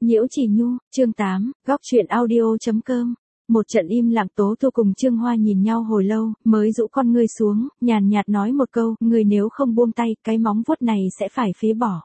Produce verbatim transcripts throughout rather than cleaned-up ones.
Nhiễu Chỉ Nhu, chương tám, góc truyện audio.com. Một trận im lặng, Tố Tu cùng Trương Hoa nhìn nhau hồi lâu, mới rũ con ngươi xuống, nhàn nhạt nói một câu, người nếu không buông tay, cái móng vuốt này sẽ phải phế bỏ.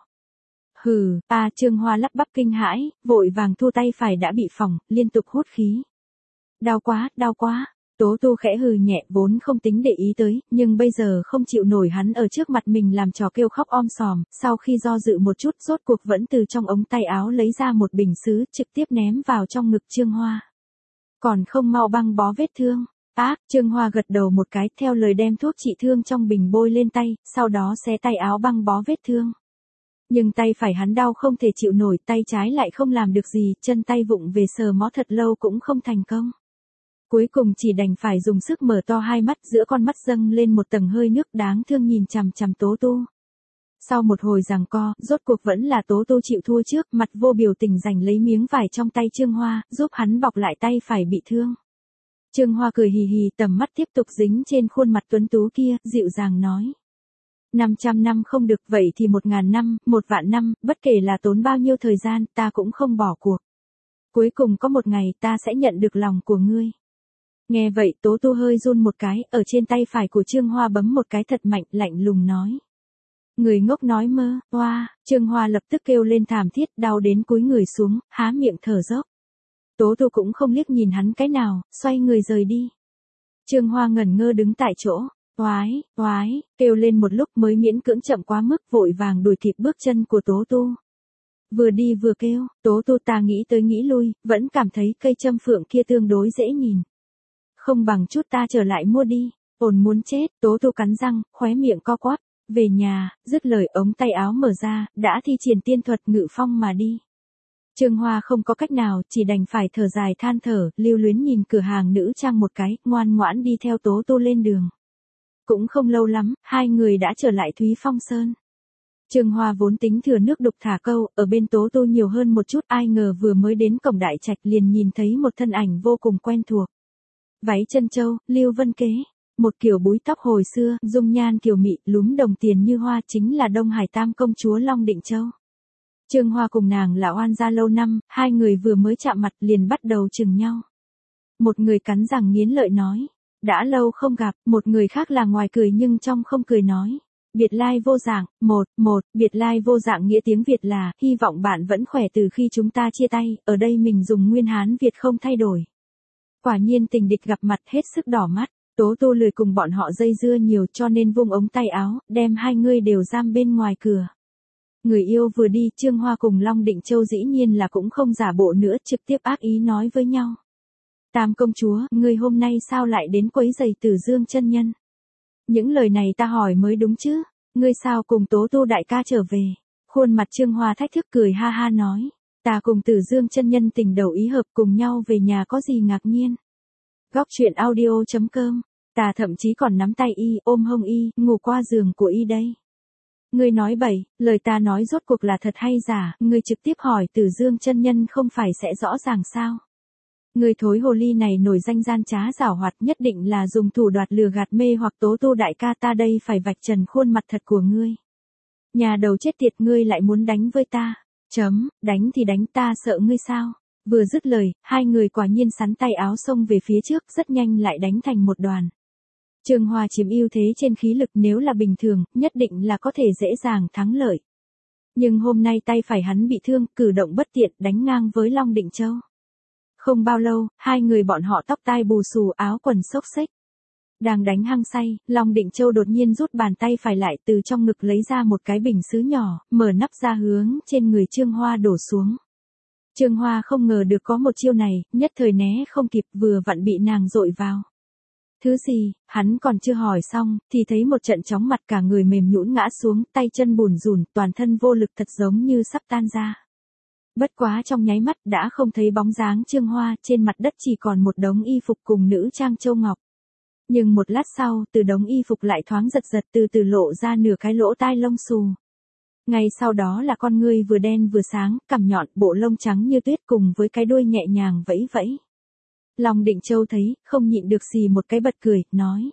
Hừ, à Trương Hoa lắp bắp kinh hãi, vội vàng thu tay phải đã bị phỏng, liên tục hút khí. Đau quá, đau quá. Tố Tu khẽ hừ nhẹ, vốn không tính để ý tới, nhưng bây giờ không chịu nổi hắn ở trước mặt mình làm trò kêu khóc om sòm, sau khi do dự một chút, rốt cuộc vẫn từ trong ống tay áo lấy ra một bình sứ, trực tiếp ném vào trong ngực Trương Hoa. Còn không mau băng bó vết thương. Ác, Trương Hoa gật đầu một cái, theo lời đem thuốc trị thương trong bình bôi lên tay, sau đó xé tay áo băng bó vết thương. Nhưng tay phải hắn đau không thể chịu nổi, tay trái lại không làm được gì, chân tay vụng về sờ mó thật lâu cũng không thành công. Cuối cùng chỉ đành phải dùng sức mở to hai mắt, giữa con mắt dâng lên một tầng hơi nước đáng thương nhìn chằm chằm Tố Tu. Sau một hồi giằng co, rốt cuộc vẫn là Tố Tu chịu thua trước, mặt vô biểu tình giành lấy miếng vải trong tay Trương Hoa, giúp hắn bọc lại tay phải bị thương. Trương Hoa cười hì hì, tầm mắt tiếp tục dính trên khuôn mặt tuấn tú kia, dịu dàng nói. năm trăm năm không được, vậy thì một ngàn năm, một vạn năm, bất kể là tốn bao nhiêu thời gian, ta cũng không bỏ cuộc. Cuối cùng có một ngày ta sẽ nhận được lòng của ngươi. Nghe vậy Tố Tu hơi run một cái, ở trên tay phải của Trương Hoa bấm một cái thật mạnh, lạnh lùng nói. Người ngốc nói mơ, hoa, Trương Hoa lập tức kêu lên thảm thiết, đau đến cúi người xuống, há miệng thở dốc. Tố Tu cũng không liếc nhìn hắn cái nào, xoay người rời đi. Trương Hoa ngẩn ngơ đứng tại chỗ, oái, oái, kêu lên một lúc mới miễn cưỡng chậm quá mức, vội vàng đuổi kịp bước chân của Tố Tu. Vừa đi vừa kêu, Tố Tu ta nghĩ tới nghĩ lui, vẫn cảm thấy cây châm phượng kia tương đối dễ nhìn. Không bằng chút ta trở lại mua đi, ổn muốn chết, Tố Tu cắn răng, khóe miệng co quắp, về nhà, dứt lời ống tay áo mở ra, đã thi triển tiên thuật ngự phong mà đi. Trương Hoa không có cách nào, chỉ đành phải thở dài than thở, lưu luyến nhìn cửa hàng nữ trang một cái, ngoan ngoãn đi theo Tố Tu lên đường. Cũng không lâu lắm, hai người đã trở lại Thúy Phong Sơn. Trương Hoa vốn tính thừa nước đục thả câu, ở bên Tố Tu nhiều hơn một chút, ai ngờ vừa mới đến cổng đại trạch liền nhìn thấy một thân ảnh vô cùng quen thuộc. Váy chân châu, Lưu Vân Kế, một kiểu búi tóc hồi xưa, dung nhan kiều mị, lúm đồng tiền như hoa, chính là Đông Hải Tam công chúa Long Định Châu. Trương Hoa cùng nàng là oan gia lâu năm, hai người vừa mới chạm mặt liền bắt đầu chừng nhau. Một người cắn răng nghiến lợi nói, đã lâu không gặp, một người khác là ngoài cười nhưng trong không cười nói. Biệt lai vô dạng, một, một, biệt lai vô dạng nghĩa tiếng Việt là, hy vọng bạn vẫn khỏe từ khi chúng ta chia tay, ở đây mình dùng nguyên Hán Việt không thay đổi. Quả nhiên tình địch gặp mặt hết sức đỏ mắt, Tố Tu lười cùng bọn họ dây dưa nhiều cho nên vung ống tay áo, đem hai người đều giam bên ngoài cửa. Người yêu vừa đi, Trương Hoa cùng Long Định Châu dĩ nhiên là cũng không giả bộ nữa, trực tiếp ác ý nói với nhau. Tam công chúa, ngươi hôm nay sao lại đến quấy giày Tử Dương chân nhân? Những lời này ta hỏi mới đúng chứ, ngươi sao cùng Tố Tu đại ca trở về? Khuôn mặt Trương Hoa thách thức cười ha ha nói. Ta cùng Tử Dương chân nhân tình đầu ý hợp cùng nhau về nhà có gì ngạc nhiên. Góc truyện audio.com, ta thậm chí còn nắm tay y, ôm hông y, ngủ qua giường của y đây. Ngươi nói bậy, lời ta nói rốt cuộc là thật hay giả, ngươi trực tiếp hỏi Tử Dương chân nhân không phải sẽ rõ ràng sao. Ngươi thối hồ ly này nổi danh gian trá giảo hoạt, nhất định là dùng thủ đoạt lừa gạt mê hoặc Tố Tu đại ca, ta đây phải vạch trần khuôn mặt thật của ngươi. Nhà đầu chết tiệt, ngươi lại muốn đánh với ta. Chấm, đánh thì đánh, ta sợ ngươi sao? Vừa dứt lời, hai người quả nhiên sắn tay áo xông về phía trước, rất nhanh lại đánh thành một đoàn. Trương Hoa chiếm ưu thế trên khí lực, nếu là bình thường, nhất định là có thể dễ dàng thắng lợi. Nhưng hôm nay tay phải hắn bị thương, cử động bất tiện, đánh ngang với Long Định Châu. Không bao lâu, hai người bọn họ tóc tai bù xù, áo quần xốc xếch. Đang đánh hăng say, Long Định Châu đột nhiên rút bàn tay phải lại, từ trong ngực lấy ra một cái bình sứ nhỏ, mở nắp ra hướng trên người Trương Hoa đổ xuống. Trương Hoa không ngờ được có một chiêu này, nhất thời né không kịp, vừa vặn bị nàng dội vào. Thứ gì, hắn còn chưa hỏi xong, thì thấy một trận chóng mặt, cả người mềm nhũn ngã xuống, tay chân bùn rùn, toàn thân vô lực thật giống như sắp tan ra. Bất quá trong nháy mắt đã không thấy bóng dáng Trương Hoa, trên mặt đất chỉ còn một đống y phục cùng nữ trang châu ngọc. Nhưng một lát sau, từ đống y phục lại thoáng giật giật, từ từ lộ ra nửa cái lỗ tai lông xù. Ngay sau đó là con ngươi vừa đen vừa sáng, cằm nhọn, bộ lông trắng như tuyết cùng với cái đuôi nhẹ nhàng vẫy vẫy. Long Định Châu thấy, không nhịn được xì một cái bật cười, nói.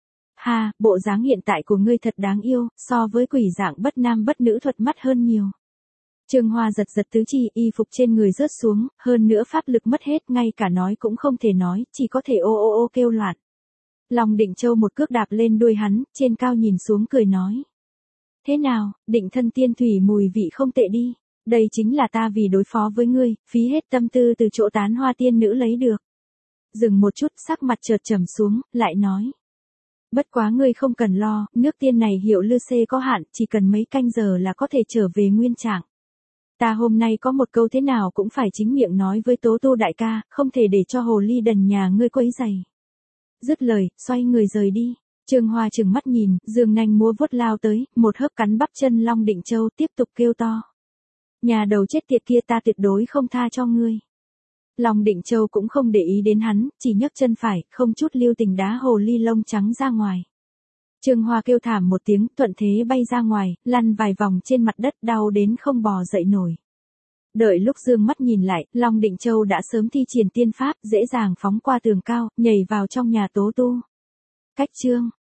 Ha, bộ dáng hiện tại của ngươi thật đáng yêu, so với quỷ dạng bất nam bất nữ thuật mắt hơn nhiều. Trương Hoa giật giật tứ chi, y phục trên người rớt xuống, hơn nữa pháp lực mất hết, ngay cả nói cũng không thể nói, chỉ có thể ô ô ô kêu loạn. Long Định Châu một cước đạp lên đuôi hắn, trên cao nhìn xuống cười nói. Thế nào, Định thân tiên thủy mùi vị không tệ đi. Đây chính là ta vì đối phó với ngươi, phí hết tâm tư từ chỗ tán hoa tiên nữ lấy được. Dừng một chút, sắc mặt chợt trầm xuống, lại nói. Bất quá ngươi không cần lo, nước tiên này hiệu lư xê có hạn, chỉ cần mấy canh giờ là có thể trở về nguyên trạng. Ta hôm nay có một câu thế nào cũng phải chính miệng nói với Tố Tu đại ca, không thể để cho hồ ly đần nhà ngươi quấy rầy. Dứt lời, xoay người rời đi. Trương Hoa trừng mắt nhìn, giương nanh múa vuốt lao tới, một hớp cắn bắp chân Long Định Châu, tiếp tục kêu to. Nhà đầu chết tiệt kia, ta tuyệt đối không tha cho ngươi. Long Định Châu cũng không để ý đến hắn, chỉ nhấc chân phải, không chút lưu tình đá hồ ly lông trắng ra ngoài. Trương Hoa kêu thảm một tiếng, thuận thế bay ra ngoài, lăn vài vòng trên mặt đất, đau đến không bò dậy nổi. Đợi lúc dương mắt nhìn lại, Long Định Châu đã sớm thi triển tiên pháp, dễ dàng phóng qua tường cao, nhảy vào trong nhà Tố Tu. Cách chương